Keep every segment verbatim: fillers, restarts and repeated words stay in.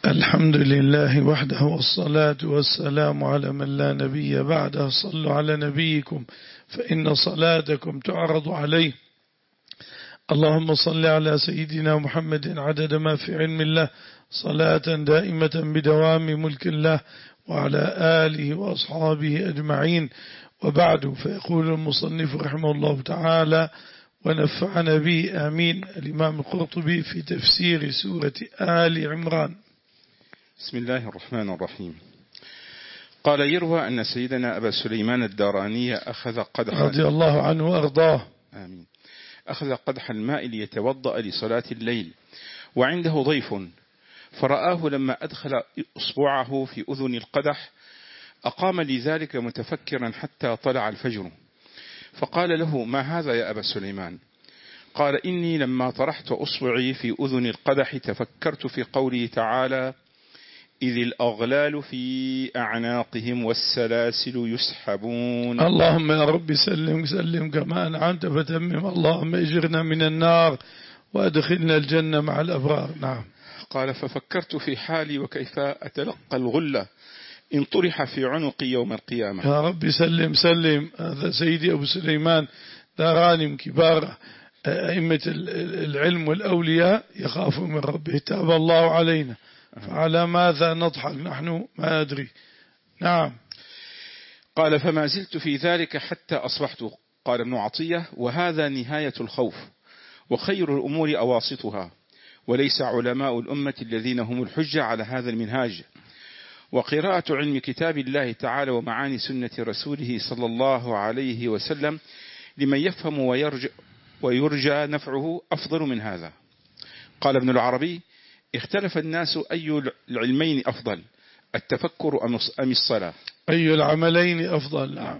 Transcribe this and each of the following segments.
الحمد لله وحده والصلاة والسلام على من لا نبي بعده. صلوا على نبيكم فإن صلاتكم تعرض عليه. اللهم صل على سيدنا محمد عدد ما في علم الله صلاة دائمة بدوام ملك الله وعلى آله وأصحابه أجمعين، وبعد. فيقول المصنف رحمه الله تعالى ونفعنا به آمين. الإمام القرطبي في تفسير سورة آل عمران. بسم الله الرحمن الرحيم. قال: يروى أن سيدنا أبا سليمان الداراني أخذ قدحا رضي الله عنه وأرضاه آمين أخذ قدح الماء ليتوضأ لصلاة الليل، وعنده ضيف، فرآه لما أدخل أصبعه في أذن القدح أقام لذلك متفكرا حتى طلع الفجر، فقال له: ما هذا يا أبا سليمان؟ قال: إني لما طرحت أصبعي في أذن القدح تفكرت في قوله تعالى: إذ الأغلال في أعناقهم والسلاسل يسحبون. اللهم يا رب سلم سلم كما أنعمت فتمم. اللهم اجرنا من النار وأدخلنا الجنة مع الأبرار. نعم. قال: ففكرت في حالي وكيف أتلقى الغلة إن طرح في عنقي يوم القيامة. يا رب سلم سلم. هذا سيدي أبو سليمان داراني من كبار أئمة العلم والأولياء، يخاف من ربه. تاب الله علينا، فعلى ماذا نضحك نحن؟ ما أدري. نعم. قال: فما زلت في ذلك حتى أصبحت. قال ابن عطية: وهذا نهاية الخوف، وخير الأمور أواسطها، وليس علماء الأمة الذين هم الحجة على هذا المنهاج. وقراءة علم كتاب الله تعالى ومعاني سنة رسوله صلى الله عليه وسلم لمن يفهم ويرجى, ويرجى نفعه أفضل من هذا. قال ابن العربي: اختلف الناس أي العلمين أفضل، التفكر أم الصلاة؟ أي العملين أفضل. نعم.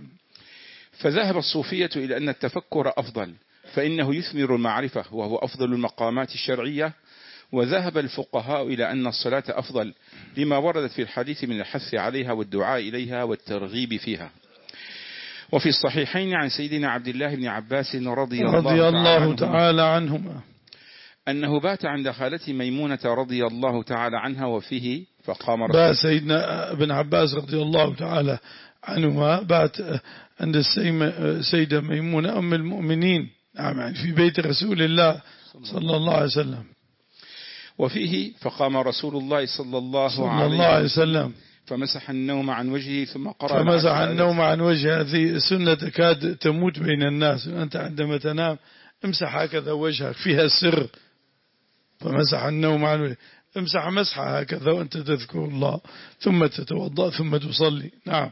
فذهب الصوفية إلى أن التفكر أفضل، فإنه يثمر المعرفة وهو أفضل المقامات الشرعية. وذهب الفقهاء إلى أن الصلاة أفضل لما وردت في الحديث من الحث عليها والدعاء إليها والترغيب فيها. وفي الصحيحين عن سيدنا عبد الله بن عباس رضي, رضي الله, الله تعالى, تعالى عنهما أنه بات عند خالته ميمونة رضي الله تعالى عنها وفيه فقام رسول بات سيدنا ابن عباس رضي الله تعالى عنهما بات عند السيدة ميمونة أم المؤمنين، نعم، في بيت رسول الله صلى الله عليه وسلم. وفيه فقام رسول الله صلى الله, صلى عليه, الله عليه وسلم فمسح النوم عن وجهه ثم قرأ فمسح النوم عن وجهه. هذه سنة تكاد تموت بين الناس. أنت عندما تنام امسح هكذا وجهك، فيها سر. فمسح النوم عن وجهه، امسح مسحة هكذا وأنت تذكر الله، ثم تتوضأ ثم تصلي. نعم.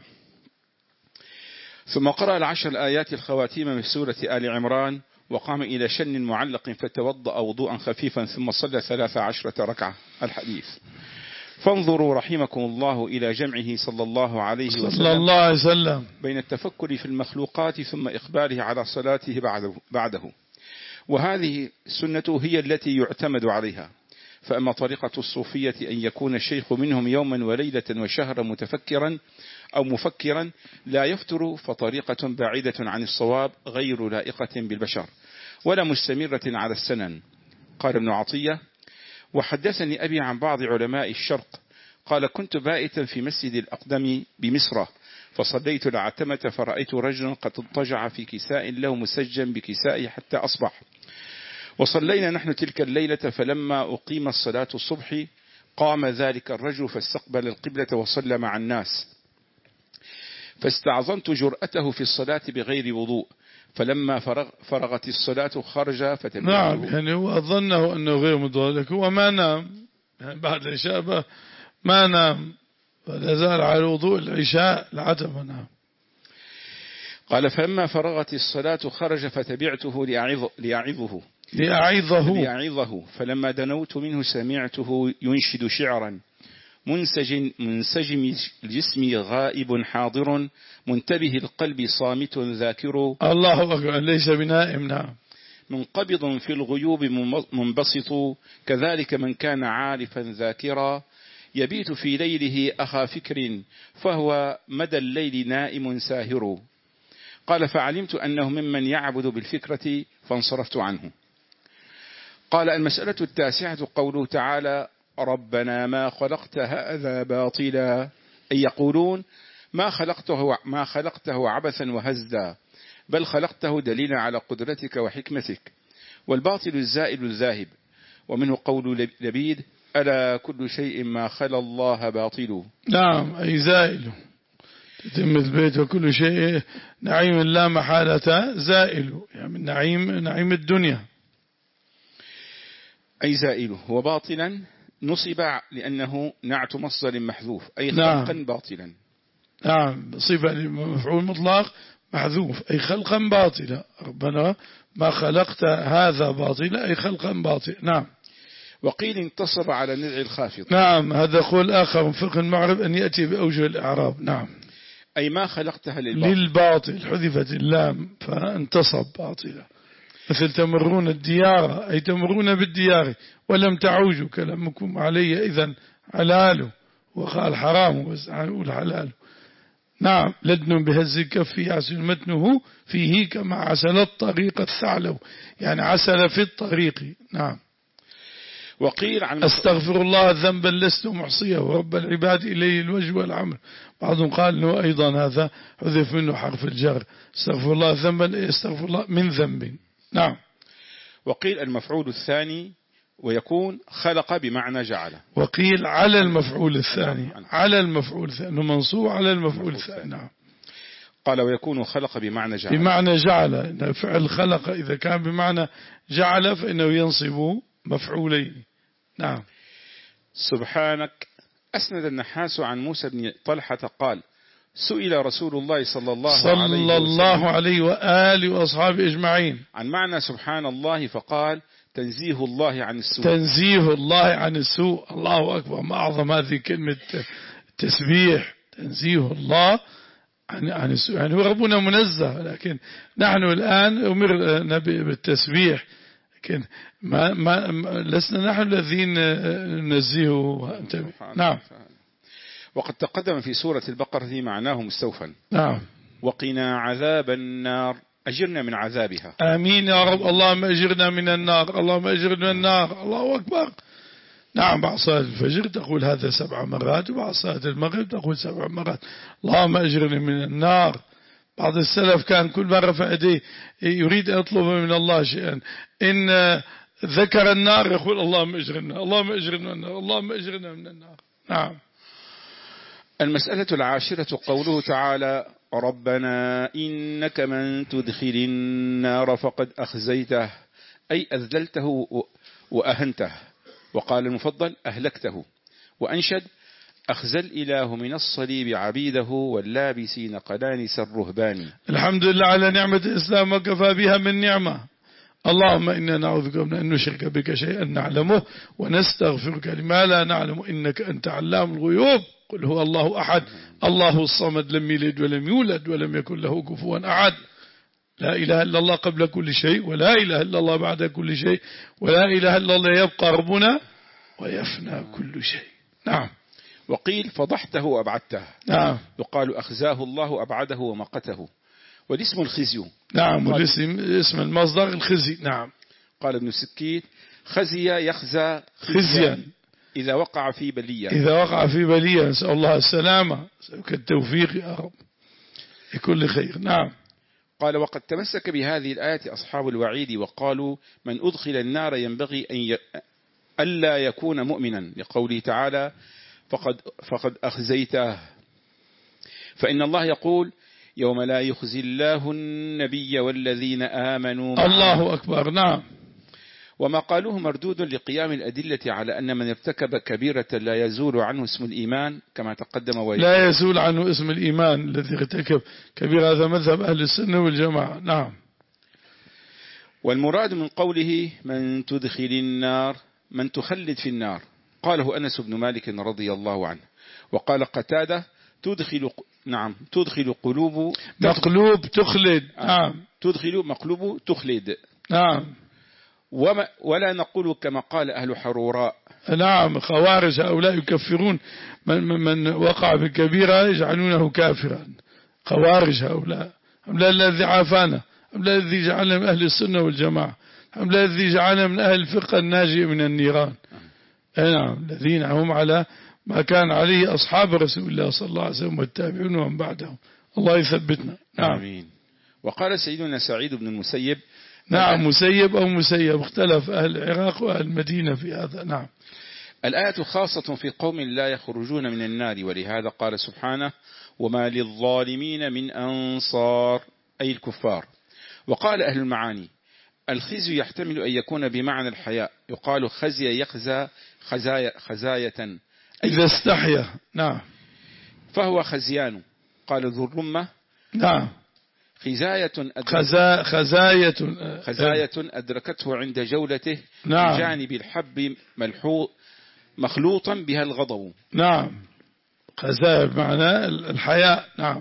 ثم قرأ العشر الآيات الخواتيم من سورة آل عمران، وقام إلى شن معلق فتوضأ وضوءا خفيفا ثم صلى ثلاث عشرة ركعة. الحديث. فانظروا رحمكم الله إلى جمعه صلى الله عليه وسلم, صلى الله عليه وسلم بين التفكر في المخلوقات ثم إقباله على صلاته بعده, بعده. وهذه السنة هي التي يعتمد عليها. فأما طريقة الصوفية أن يكون الشيخ منهم يوما وليلة وشهرا متفكرا أو مفكرا لا يفتر، فطريقة بعيدة عن الصواب غير لائقة بالبشر ولا مستمرة على السنن. قال ابن عطية: وحدثني أبي عن بعض علماء الشرق قال: كنت بائتا في مسجد الأقدم بمصر، فصليت العتمة فرأيت رجلا قد اضطجع في كساء له مسجا بكسائه حتى أصبح. وصلينا نحن تلك الليلة، فلما أقيم الصلاة الصبح قام ذلك الرجل فاستقبل القبلة وصلى مع الناس، فاستعظمت جرأته في الصلاة بغير وضوء، فلما فرغ فرغت الصلاة خرج فتبعته. نعم، يعني هو ظنه أنه غير مضالك، هو ما نام يعني بعد العشاء ما نام، فلا زال على وضوء العشاء العتمة. نعم. قال: فلما فرغت الصلاة خرج فتبعته لأعظ لأعظه لأعظه لأعظه فلما دنوت منه سمعته ينشد شعرا: منسجم منسجم الجسم غائب حاضر، منتبه القلب صامت ذاكر. الله أكبر، ليس بنائم. نعم. منقبض في الغيوب منبسط، كذلك من كان عارفا ذاكرا، يبيت في ليله أخا فكر، فهو مدى الليل نائم ساهر. قال: فعلمت أنه ممن يعبد بالفكرة فانصرفت عنه. قال: المسألة التاسعة قوله تعالى: ربنا ما خلقت هذا باطلا، أي يقولون ما خلقته, ما خلقته عبثا وهزلا، بل خلقته دليلا على قدرتك وحكمتك. والباطل الزائل الذاهب. ومنه قول لبيد ألا كل شيء ما خلا الله باطل. نعم، أي زائل، تتم البيت وكل شيء نعيم لا محالة زائل، يعني نعيم نعيم الدنيا، أي زائله. وباطلا نصب لأنه نعت مصدر محذوف، أي خلقا نعم. باطلا. نعم، صفة مفعول مطلق محذوف، أي خلقا باطلا. ربنا ما خلقت هذا باطلا، أي خلقا باطلا. نعم. وقيل انتصب على نزع الخافض. نعم، هذا قول آخر من فقه المعرب أن يأتي بأوجه الإعراب. نعم، أي ما خلقتها للباطل، للباطل حذفت اللام فانتصب باطلا. مثل تمرون الديار، أي تمرون بالديار ولم تعوجوا كلامكم علي إذن حلاله، وقال حرام بس نقول حلاله. نعم، لدن بهز الكف يعسل متنه فيه كما عسل الطريق الثعلب، يعني عسل في الطريق. نعم. وقيل عن أستغفر الله ذنبا لست محصيه ورب العباد إليه الوجه والعمر. بعضهم قال أنه أيضا هذا حذف منه حرف الجر، استغفر الله ذنبا، استغفر الله من ذنب. نعم. وقيل المفعول الثاني ويكون خلق بمعنى جعل. وقيل على المفعول الثاني، على المفعول الثاني منصوب على المفعول الثاني. نعم. قال ويكون خلق بمعنى جعل، بمعنى جعل. فعل خلق إذا كان بمعنى جعل فإنه ينصب مفعولين. نعم. سبحانك. أسند النحاس عن موسى بن طلحة قال سئل رسول الله صلى الله, صلى عليه, وسلم الله عليه وآله وأصحابه أجمعين عن معنى سبحان الله، فقال تنزيه الله عن السوء. تنزيه الله عن السوء. الله أكبر، ما أعظم هذه كلمة تسبيح، تنزيه الله عن عن السوء. يعني هو ربنا منزه، لكن نحن الآن أمرنا بالتسبيح، لكن ما ما لسنا نحن الذين ننزهه. نعم. وقد تقدم في سورة البقرة معناه مستوفا. نعم. وقنا عذاب النار، أجرنا من عذابها. آمين يا رب، اللهم أجرنا من النار، اللهم أجرنا من النار. الله أكبر. نعم، بعد صلاة الفجر تقول هذا سبع مرات، وبعد صلاة المغرب تقول سبع مرات اللهم أجرنا من النار. بعض السلف كان كل مرة فأديه يريد أن يطلب من الله شيئا، إن ذكر النار يقول اللهم أجرنا، اللهم أجرنا من النار، اللهم أجرنا من النار. نعم. المسألة العاشرة قوله تعالى ربنا إنك من تدخل النار فقد أخزيته، أي أذللته وأهنته. وقال المفضل أهلكته. وأنشد أخزى الإله من الصليب عبيده واللابسين قلانس الرهبان. الحمد لله على نعمة الإسلام وكفى بها من نعمة. اللهم إنا نعوذ بك من أن نشرك بك شيئا نعلمه ونستغفرك لما لا نعلم إنك أنت علام الغيوب. قل هو الله أحد الله الصمد لم يلد ولم يولد ولم يكن له كفوا أحد. لا إله إلا الله قبل كل شيء، ولا إله إلا الله بعد كل شيء، ولا إله إلا الله يبقى ربنا ويفنى كل شيء. نعم. وقيل فضحته وأبعدته. نعم. يقال أخزاه الله أبعده ومقته. والاسم الخزي. نعم، والاسم اسم المصدر الخزي. نعم. قال ابن السكيت خزي يخزى خزيا إذا وقع في بلية. إذا وقع في بلية، نسأل الله السلامة، التوفيق يا رب لكل خير. نعم. قال وقد تمسك بهذه الآية أصحاب الوعيد وقالوا من أدخل النار ينبغي أن ي... ألا يكون مؤمنا، لقوله تعالى فقد, فقد أخزيته. فإن الله يقول يوم لا يخزي الله النبي والذين آمنوا معه. الله أكبر. نعم. وما قالوه مردود لقيام الأدلة على أن من ارتكب كبيرة لا يزول عنه اسم الإيمان كما تقدم ويجب. لا يزول عنه اسم الإيمان الذي ارتكب كبيرة، هذا مذهب أهل السنة والجماعة. نعم. والمراد من قوله من تدخل النار من تخلد في النار، قاله أنس بن مالك رضي الله عنه. وقال قتادة تدخل نعم تدخل قلوب مقلوب تخلد. نعم. تدخل مقلوب تخلد. نعم. وما ولا نقول كما قال أهل حروراء. نعم. خوارج هؤلاء يكفرون من, من وقع في كبيرة يجعلونه كافرا. خوارج هؤلاء هؤلاء الذي عافانا، هؤلاء الذي جعلنا من أهل السنة والجماعة، هؤلاء الذي جعلنا من أهل الفقه الناجي من النيران. نعم الذين هم على ما كان عليه أصحاب رسول الله صلى الله عليه وسلم والتابعون ومن بعدهم. الله يثبتنا. نعم. آمين. وقال سيدنا سعيد بن المسيب. نعم مسيب أو مسيب، اختلف أهل العراق وأهل المدينة في هذا. نعم. الآية خاصة في قوم لا يخرجون من النار، ولهذا قال سبحانه وما للظالمين من أنصار، أي الكفار. وقال أهل المعاني الخزي يحتمل أن يكون بمعنى الحياء، يقال خزي يخزى خزايا خزاية إذا استحيا. نعم. فهو خزيان. قال ذو الرمة نعم خزاية خزا خزاية خزاية أدركته عند جولته نعم. بجانب الحب ملحوظ مخلوطا بها الغضب. نعم خزايا بمعنى الحياء. نعم.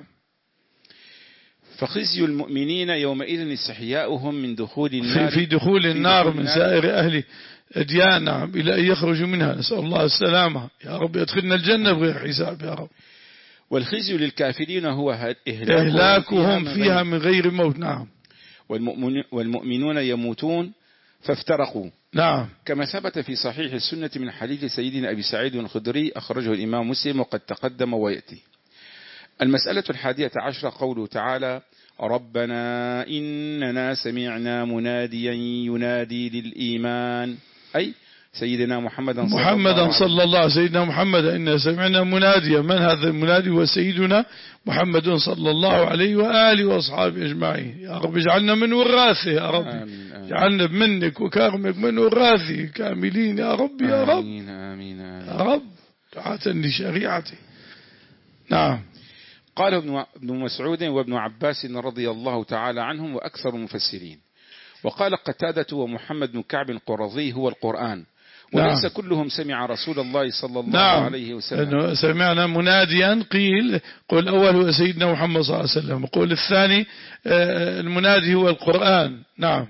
فخزي المؤمنين يومئذ استحياؤهم من دخول النار في, في دخول النار من سائر أهل أديان. نعم إلى أن يخرجوا منها، نسأل الله السلامة يا رب، يدخلنا الجنة بغير حساب يا رب. والخزي للكافرين هو إهلاكهم فيها, فيها من غير موت. نعم. والمؤمنون يموتون فافترقوا. نعم. كما ثبت في صحيح السنة من حديث سيدنا أبي سعيد الخدري أخرجه الإمام مسلم وقد تقدم ويأتي. المسألة الحادية عشرة قوله تعالى ربنا إننا سمعنا مناديا ينادي للإيمان، أي سيدنا محمد صلى محمدا صلى الله عليه سيدنا محمد إنا سمعنا مناديا. من هذا المنادي؟ وسيدنا محمد صلى الله عليه وآله وأصحابه أجمعين. يا رب اجعلنا من وراثه يا رب. آمين آمين. اجعلنا منك وكرمك من وراثه كاملين يا رب يا رب. آمين آمين آمين. يا رب دعاة لشريعته. نعم. قال ابن مسعود وابن عباس رضي الله تعالى عنهم وأكثر المفسرين. وقال قتادة ومحمد بن كعب القرظي هو القرآن، وليس نعم. كلهم سمع رسول الله صلى الله نعم. عليه وسلم. سمعنا مناديا قيل قول الأول هو سيدنا محمد صلى الله عليه وسلم، وقول الثاني المنادي هو القرآن. نعم.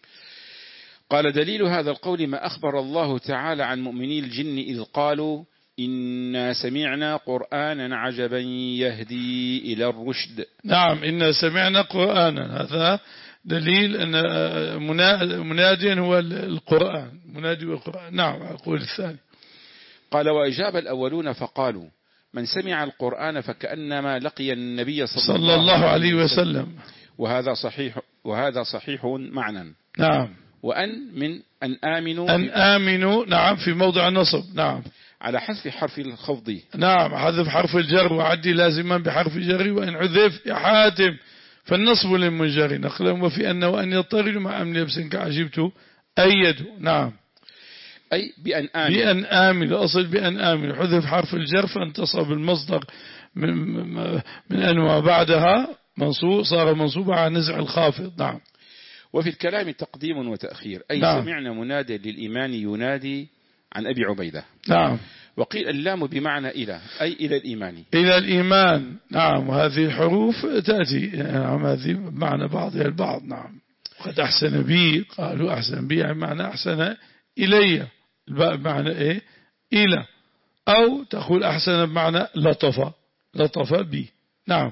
قال دليل هذا القول ما أخبر الله تعالى عن مؤمني الجن إذ قالوا إنا سمعنا قرآنا عجبا يهدي إلى الرشد. نعم إنا سمعنا قرآنا، هذا دليل أن مناديا هو القرآن، منادي القرآن. نعم. أقول الثاني. قال وأجاب الأولون فقالوا من سمع القرآن فكأنما لقي النبي صلى, صلى الله عليه وسلم. وهذا صحيح وهذا صحيح معنى. نعم. وأن من أن آمنوا أن آمنوا. نعم في موضع النصب. نعم على حذف حرف الخفض. نعم حذف حرف الجر وعدي لازما بحرف الجر، وإن عذف يا حاتم فالنصب للمنجر نقلا، وفي أن وأن يضطرد مع أمن لبس كعجبت أيدوا. نعم أي بأن آمن. بأن آمن أصل بأن آمن، حذف حرف الجر فانتصب المصدر من, من أن وبعدها منصوب صار منصوبا على نزع الخافض. نعم. وفي الكلام تقديم وتأخير، أي نعم. سمعنا منادي للإيمان ينادي عن أبي عبيدة. نعم. وقيل اللام بمعنى إلى، أي إلى الإيمان. إلى الإيمان. نعم. وهذه الحروف تأتي نعم هذه بمعنى بعضها البعض. نعم. قد أحسن بي قالوا أحسن بي يعني معنى أحسن إلي، الباء بمعنى إيه إلى، أو تقول أحسن بمعنى لطف لطف بي. نعم.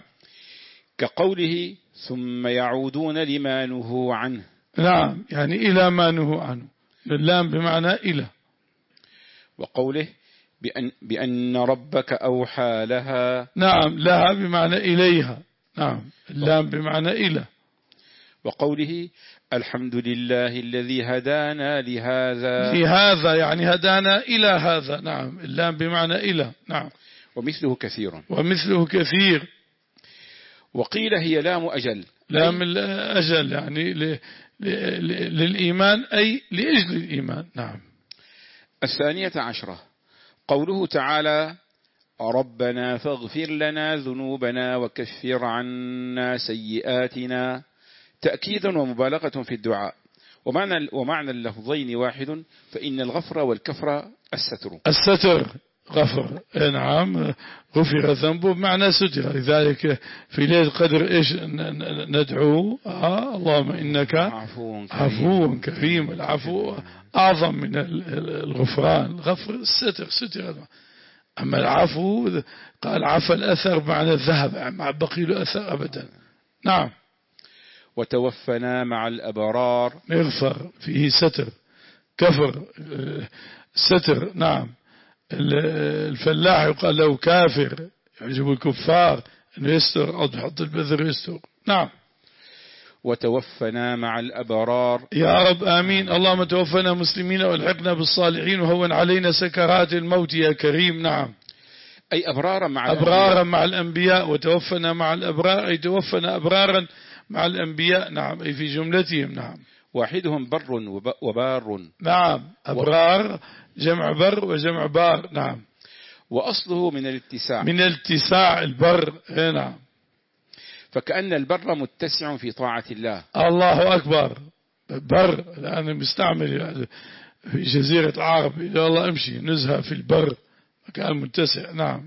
كقوله ثم يعودون لما نهوا عنه. نعم يعني إلى ما نهوا عنه، اللام بمعنى إلى. وقوله بأن, بأن ربك أوحى لها. نعم لها بمعنى إليها. نعم اللام بمعنى إلى. وقوله الحمد لله الذي هدانا لهذا. لهذا يعني هدانا إلى هذا. نعم اللام بمعنى إلى. نعم. ومثله كثير. ومثله كثير. وقيل هي لام أجل. لام الأجل يعني ل... ل... للإيمان أي لأجل الإيمان. نعم. الثانية عشرة قوله تعالى ربنا فاغفر لنا ذنوبنا وكفر عنا سيئاتنا، تأكيدا ومبالغة في الدعاء. ومعنى, ومعنى اللفظين واحد، فإن الغفر والكفر الستر. الستر غفر. نعم غفر ذنبه بمعنى ستر. لذلك في ليلة القدر إيش ندعو آه اللهم إنك عفو كريم, عفو كريم. العفو أعظم من الغفران. الغفر الستر ستر. أما العفو قال عفى الأثر بمعنى الذهب مع بقي له أثر أبدا. نعم. وتوفنا مع الأبرار. يغفر فيه ستر. كفر ستر. نعم. الفلاح يقال له كافر، يعجب الكفار أنه يستر أو تحط البذر يستر. نعم. وتوفنا مع الأبرار يا رب آمين. اللهم توفنا مسلمين والحقنا بالصالحين وهون علينا سكرات الموت يا كريم. نعم. أي أبرارا مع أبرارا الأنبياء. مع الأنبياء. وتوفنا مع الأبرار أي توفنا أبرارا مع الأنبياء. نعم. أي في جملتهم. نعم. واحدهم بر وبار. نعم. أبرار جمع بر وجمع بار. نعم. وأصله من الاتساع. من الاتساع البر. نعم. فكأن البر متسع في طاعة الله. الله أكبر. بر الآن مستعمل في جزيرة العرب، إذا الله امشي نزهة في البر مكان متسع. نعم.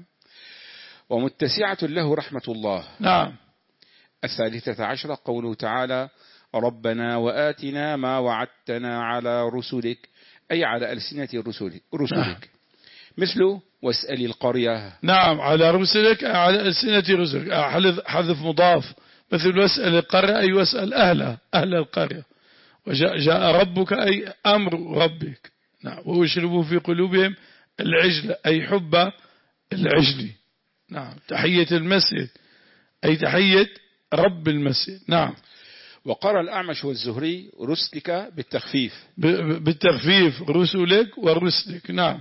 ومتسعة له رحمة الله. نعم. الثالثة عشرة قوله تعالى ربنا وآتنا ما وعدتنا على رسلك، أي على ألسنة رسلك, رسلك. نعم. مثل واسأل القرية. نعم. على رسلك على ألسنة رسلك، حذف مضاف. مثل واسأل القرية أي واسأل أهلها أهل القرية. وجاء جاء ربك أي أمر ربك. نعم. ويشربوا في قلوبهم العجل أي حب العجل. نعم. تحية المسجد أي تحية رب المسجد. نعم. وقرأ الأعمش والزهري رسلك بالتخفيف. بالتخفيف رسلك ورسلك. نعم.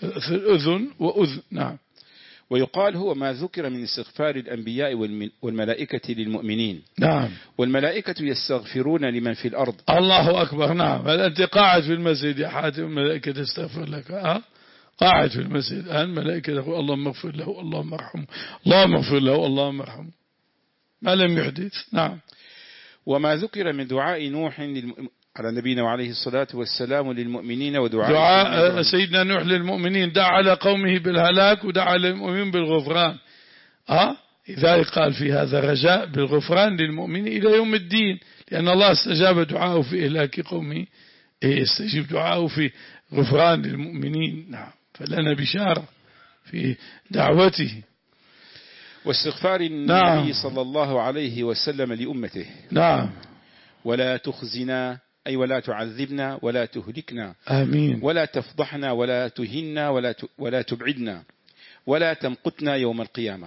أذن وأذن. نعم. ويقال هو ما ذكر من استغفار الأنبياء والملائكة للمؤمنين. نعم. والملائكة يستغفرون لمن في الأرض. الله أكبر. نعم. هل أنت قاعد في المسجد يا حاتم الملائكة تستغفر لك؟ أه؟ قاعد في المسجد الآن ملائكة تقول اللهم اغفر له اللهم ارحمه اللهم اغفر له اللهم ارحمه ما لم يحدث. نعم. وما ذكر من دعاء نوح للم... على نبينا وعليه الصلاة والسلام للمؤمنين ودعاء دعاء سيدنا نوح للمؤمنين، دعا على قومه بالهلاك ودعا للمؤمنين بالغفران. أه؟ لذلك قال في هذا رجاء بالغفران للمؤمنين إلى يوم الدين، لأن الله استجاب دعاءه في إهلاك قومه يستجيب دعاءه في غفران للمؤمنين. نعم. فلنا بشارة في دعوته. واستغفار النبي نعم. صلى الله عليه وسلم لأمته. نعم. ولا تخزنا أي ولا تعذبنا ولا تهلكنا. آمين. ولا تفضحنا ولا تهنا ولا ولا تبعدنا ولا تمقتنا يوم القيامة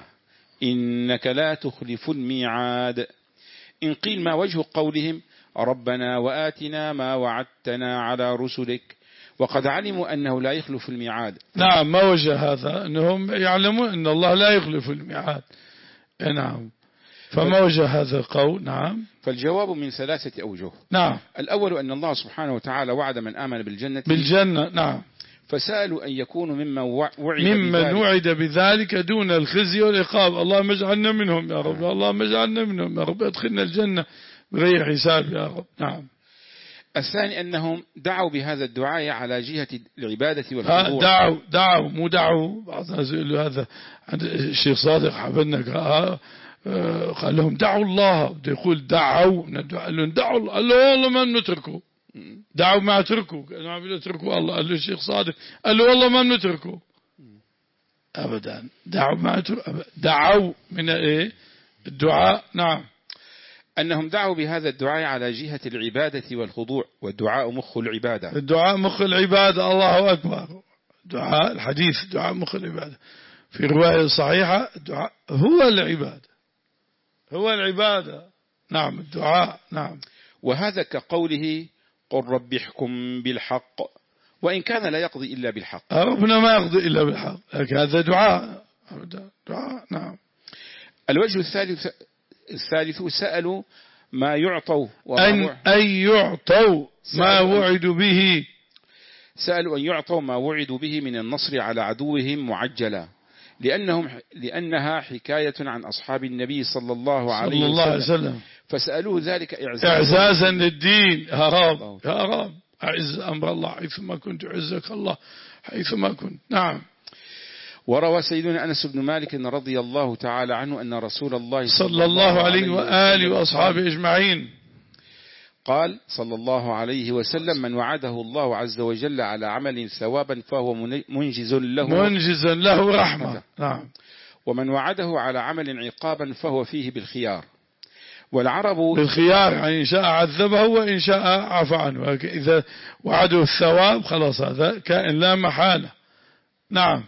إنك لا تخلف الميعاد. إن قيل ما وجه قولهم ربنا وآتنا ما وعدتنا على رسلك وقد علموا أنه لا يخلف الميعاد. نعم. ما وجه هذا؟ أنهم يعلمون أن الله لا يخلف الميعاد. نعم. فما وجه هذا القول؟ نعم. فالجواب من ثلاثة أوجه. نعم. الأول أن الله سبحانه وتعالى وعد من آمن بالجنة بالجنة. نعم. فسألوا أن يكونوا ممن وعد ممن بذلك. وعد بذلك دون الخزي والعقاب. اللهم اجعلنا منهم يا رب. اللهم اجعلنا منهم يا رب. ادخلنا الجنة بغير حساب يا رب. نعم. الثاني أنهم دعوا بهذا الدعاء على جهة العبادة والخضوع. دعوا دعوا مو دعوا. بعض الناس يقولوا هذا عند الشيخ صادق حبنا قال لهم دعوا الله، بده يقول دعوا قال لهم دعوا الله، قال له والله ما بنتركه. دعوا ما اتركوا، ما بنتركوا الله. قال له الشيخ صادق قال له والله ما بنتركه ابدا. دعوا ما اتركوا. دعوا من ايه الدعاء. نعم. أنهم دعوا بهذا الدعاء على جهة العبادة والخضوع، والدعاء مخ العبادة. الدعاء مخ العبادة. الله أكبر. دعاء الحديث دعاء مخ العبادة. في رواية صحيحة الدعاء هو العبادة هو العبادة. نعم. الدعاء. نعم. وهذا كقوله قل رب احكم بالحق وإن كان لا يقضي إلا بالحق. ربنا ما يقضي إلا بالحق، لكن هذا دعاء دعاء. نعم. الوجه الثالث الثالث سألوا ما يعطوا أن, أن يعطوا ما وعدوا به. سألوا أن يعطوا ما وعدوا به من النصر على عدوهم معجلا، لأنهم لأنها حكاية عن أصحاب النبي صلى الله عليه صلى الله عليه وسلم. فسألوه ذلك إعزازا, إعزازا للدين. يا رب يا رب أعز أمر الله حيثما كنت، عزك الله حيثما كنت. نعم. وروى سيدنا أنس بن مالك رضي الله تعالى عنه أن رسول الله صلى الله عليه وآله وأصحابه أجمعين قال صلى الله عليه وسلم من وعده الله عز وجل على عمل ثوابا فهو منجز له منجز له رحمة. نعم. ومن وعده على عمل عقابا فهو فيه بالخيار. والعرب بالخيار، يعني إن شاء عذبه وإن شاء عفى عنه، إذا وعده الثواب خلاص هذا كائن لا محالة. نعم.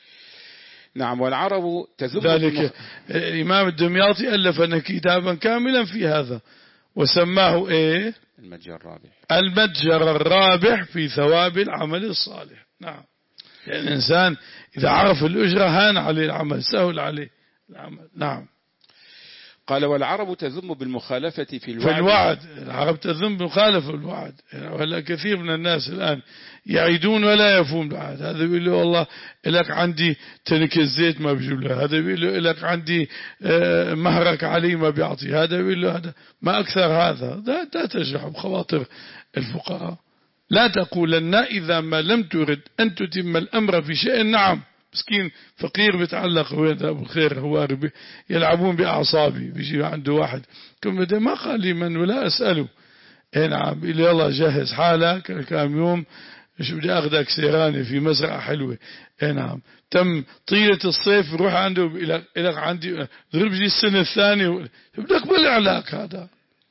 نعم. والعرب تذم ذلك بالمخ... الإمام الدمياطي ألف كتابا كاملا في هذا وسماه إيه؟ المتجر الرابح. المتجر الرابح في ثواب العمل الصالح. نعم. يعني الإنسان إذا عرف الأجرة هان عليه العمل، سهل عليه العمل. نعم. قال والعرب تذم بالمخالفة في الوعد. في الوعد العرب تذم بالمخالفة في الوعد. ولا كثير من الناس الآن يعيدون ولا يفهم الوعد. هذا بيقول له والله لك عندي تنك الزيت ما بيجيب له، هذا بيقول له لك عندي مهرك علي ما بيعطي، هذا بيقول له هذا ما أكثر هذا. لا تجرح بخواطر الفقراء. لا تقولن إذا ما لم ترد أن تتم الأمر في شيء. نعم. مسكين فقير بيتعلق وين أبو الخير هو يلعبون بأعصابي. بيجي عنده واحد كم ده ما قال لي من ولا أسأله. إيه نعم. بيقول لي يلا جهز حالك كم يوم شو بدي أخذك سيراني في مزرعة حلوة. إيه نعم. تم طيلة الصيف روح عنده إلى إلى عندي ضرب لي السنة الثانية بدك بالعلاك. هذا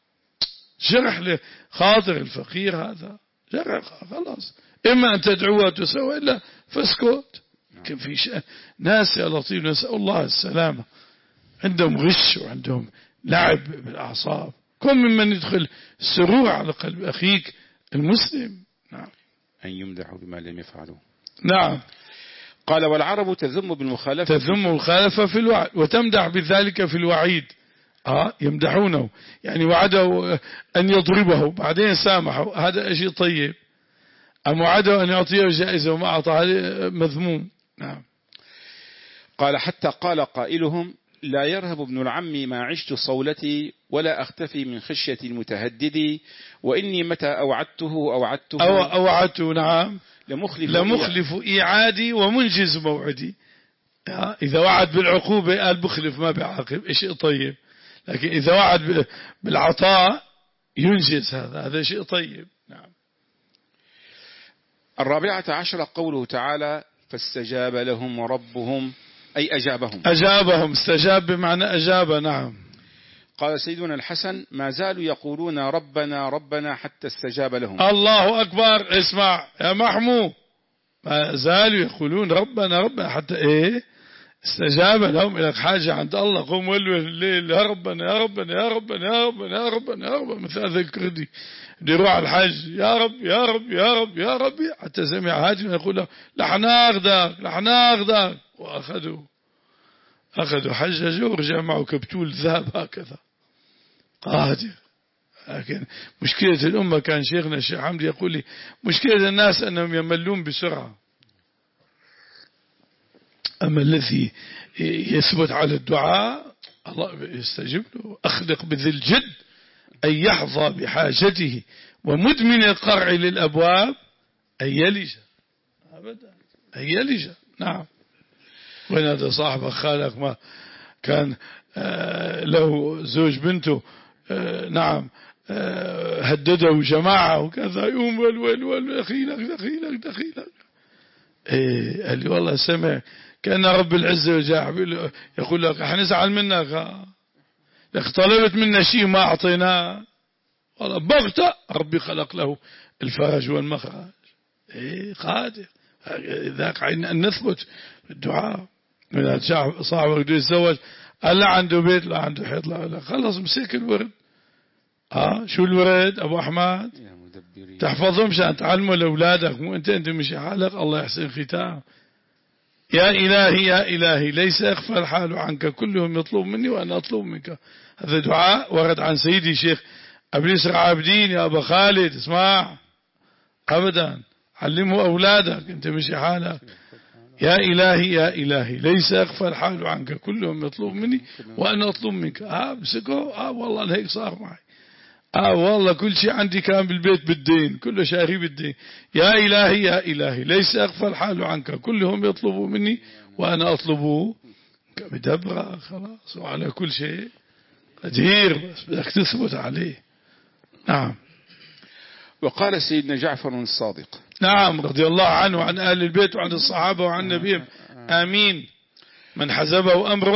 جرح له خاطر الفقير، هذا جرح خلاص. إما أن تدعوه وتسوي إلا فاسكت. كان في شأن ناس يا لطيف نسأل الله السلامة عندهم غش وعندهم لعب بالأعصاب. كن ممن يدخل السرور على قلب أخيك المسلم. نعم. أن يمدحوا بما لم يفعلوا. نعم. قال والعرب تذم بالمخالفة تذم الخالفة في الوعد وتمدح بذلك في الوعيد. آه يمدحونه، يعني وعده أن يضربه بعدين سامحه، هذا شيء طيب. أم وعده أن يعطيه جائزة وما أعطى، هذا مذموم. نعم. قال حتى قال قائلهم لا يرهب ابن العم ما عشت صولتي ولا أختفي من خشية المتهدد وإني متى أوعدته أوعدته أو أوعدته. نعم. لمخلف, لمخلف إيعادي ومنجز موعدي. إذا وعد بالعقوبة قال بخلف ما بيعاقب، شيء طيب. لكن إذا وعد بالعطاء ينجز، هذا هذا شيء طيب. نعم. الرابعة عشر قوله تعالى فاستجاب لهم ربهم أي أجابهم. أجابهم استجاب بمعنى أجاب. نعم. قال سيدنا الحسن ما زالوا يقولون ربنا ربنا حتى استجاب لهم. الله أكبر. اسمع يا محمود، ما زالوا يقولون ربنا ربنا حتى إيه استجاب لهم. إلى حاجة عند الله قوم ولوا الليل يا ربنا يا ربنا يا ربنا يا ربنا يا ربنا يا ربنا مثل هذا الكردي اللي يروح على الحج يا رب يا رب يا رب يا ربي حتى سمع هاجم يقول له لحناخذك لحناخذك. وأخذوا أخذوا حججوا ورجع معه كبتول ذهب هكذا قادر. لكن مشكلة الأمة كان شيخنا الشيخ حمدي يقول لي مشكلة الناس أنهم يملون بسرعة، أما الذي يثبت على الدعاء الله يستجيب له. أخلق بذي الجد أن يحظى بحاجته ومدمن القرع للأبواب أن يلج أبدا أن يلج. نعم. وين هذا صاحب خالك ما كان آه له زوج بنته آه نعم آه هدده جماعة وكذا يوم ول ول ول دخيلك دخيلك دخيلك إيه قال لي والله سمع كأن رب العزة وجاء يقول لك حنزعل منك لك طلبت منا شيء ما أعطيناه والله بغتة ربي خلق له الفرج والمخرج. إيه قادر. ذاك عين أن نثبت الدعاء. من صاحبك بده يتزوج قال لا عنده بيت لا عنده حيط لا, لا خلص مسك الورد. آه شو الورد أبو أحمد تحفظهم مشان تعلموا لأولادك مو أنت أنت مش حالك. الله يحسن ختام. يا إلهي يا إلهي ليس يخفى الحال عنك كلهم يطلب مني وأنا أطلب منك. هذا دعاء ورد عن سيدي شيخ أبو يسر عابدين يا أبا خالد. اسمع أبدا علموا أولادك أنت مش حالك. يا إلهي يا إلهي ليس يخفى الحال عنك كلهم يطلب مني وأنا أطلب منك. آه بسكو آه والله هيك صار معي. آه والله كل شيء عندي كان بالبيت بالدين كله شاري بالدين. يا إلهي يا إلهي ليس يخفى الحال عنك كلهم يطلبوا مني وأنا أطلبه بدبرة خلاص. وعلى كل شيء قدير بس بدك تثبت عليه. نعم. وقال سيدنا جعفر الصادق نعم رضي الله عنه وعن أهل البيت وعن الصحابة وعن النبي آمين من حزبه أمر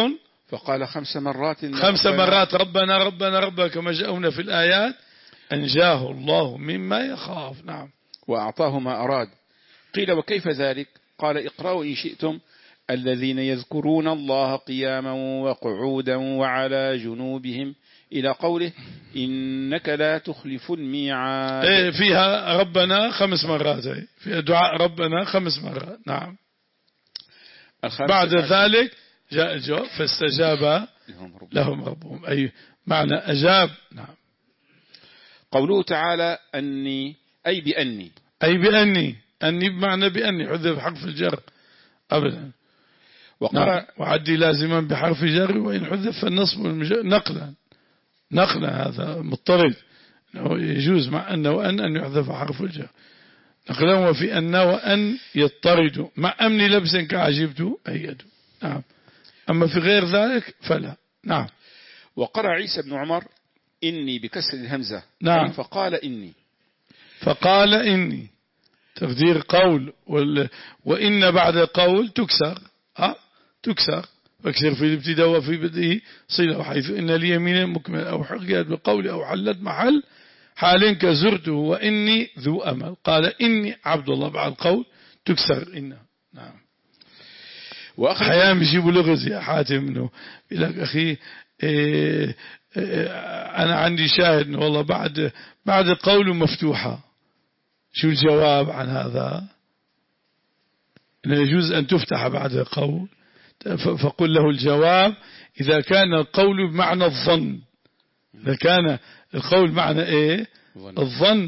فقال خمس مرات خمس مرات ربنا ربنا ربنا كما جاءونا في الآيات، أنجاه الله مما يخاف. نعم. وأعطاه ما أراد. قيل وكيف ذلك؟ قال اقرأوا إن شئتم: الذين يذكرون الله قياما وقعودا وعلى جنوبهم إلى قوله إنك لا تخلف الميعاد. إيه فيها ربنا خمس مرات، فيها دعاء ربنا خمس مرات. نعم. بعد ذلك جاء الجواب فاستجاب لهم ربهم، أي معنى أجاب. نعم. قوله تعالى أني أي بأني، أي بأني، أني بمعنى بأني حذف حرف الجر أبدا. وقرأ نعم. وعدي لازما بحرف جر وإن حذف فالنصب نقلا نقلا، هذا مضطرد، يجوز مع أن وأن أن يحذف حرف الجر نقلا، وفي أن وأن يضطرد مع أمن لبس كعجبت أيد. نعم. أما في غير ذلك فلا. نعم. وقرأ عيسى بن عمر إني بكسر الهمزة. نعم. فقال إني، فقال إني تقدير قول، وإن بعد قول تكسر ها تكسر، فاكسر في الابتداء وفي بدءه صلة، وحيث إن اليمين مكمل أو حقيت بقول أو حلت محل حال كزرته وإني ذو أمل. قال إني عبد الله بعد قول تكسر إنه. نعم. أحيانا بيجيبوا لغز يا حاتم إنه يقول أخي إيه إيه أنا عندي شاهد إنه والله بعد بعد قوله مفتوحة، شو الجواب عن هذا؟ إنه يجوز أن تفتح بعد قول، فقل له الجواب إذا كان القول بمعنى الظن، إذا كان القول معنى إيه الظن،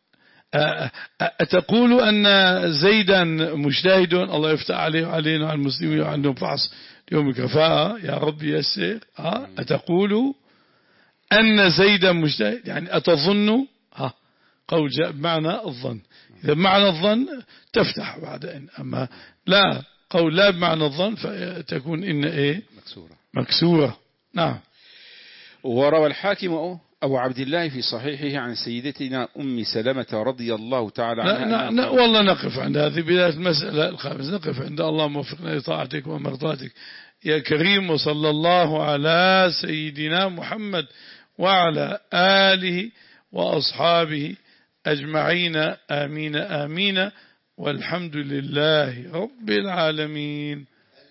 أتقول أن زيدا مجتهد الله يفتح عليه وعلينا وعلى المسلمين وعندهم فحص يوم الكفاءة يا رب يسر، أتقول أن زيدا مجتهد يعني أتظن، ها قول جاء بمعنى الظن، إذا بمعنى الظن تفتح بعد إن، أما لا قول لا بمعنى الظن فتكون إن إيه مكسورة مكسورة. نعم. وروى الحاكم أبو عبد الله في صحيحه عن سيدتنا أم سلمة رضي الله تعالى عنها. لا والله نقف عند هذه بداية المسألة الخامسة، نقف عند الله موفقنا لطاعتك ومرضاتك يا كريم، وصلى الله على سيدنا محمد وعلى آله وأصحابه أجمعين، آمين آمين، والحمد لله رب العالمين.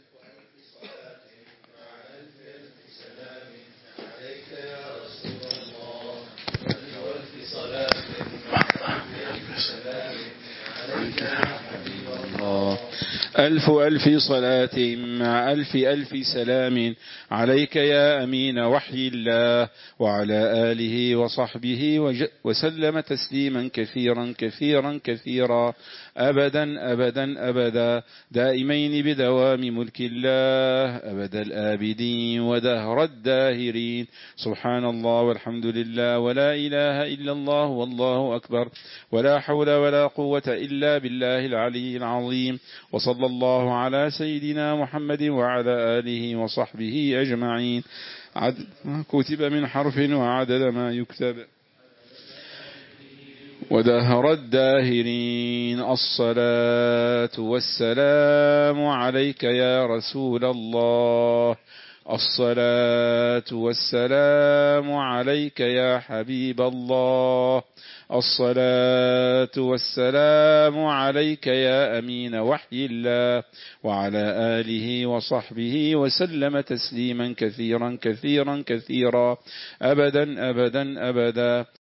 ألف ألف صلاة مع ألف ألف سلام عليك يا أمين وحي الله، وعلى آله وصحبه وسلم تسليما كثيرا كثيرا كثيرا أبدا أبدا أبدا، دائمين بدوام ملك الله أبد الآبدين ودهر الداهرين. سبحان الله والحمد لله ولا إله إلا الله والله أكبر، ولا حول ولا قوة إلا بالله العلي العظيم. وصلى الله على سيدنا محمد وعلى آله وصحبه أجمعين. عدد ما كتب من حرف وعدد ما يكتب ودهر الداهرين. الصلاة والسلام عليك يا رسول الله، الصلاة والسلام عليك يا حبيب الله، الصلاة والسلام عليك يا أمين وحي الله، وعلى آله وصحبه وسلم تسليما كثيرا كثيرا كثيرا أبدا أبدا أبدا.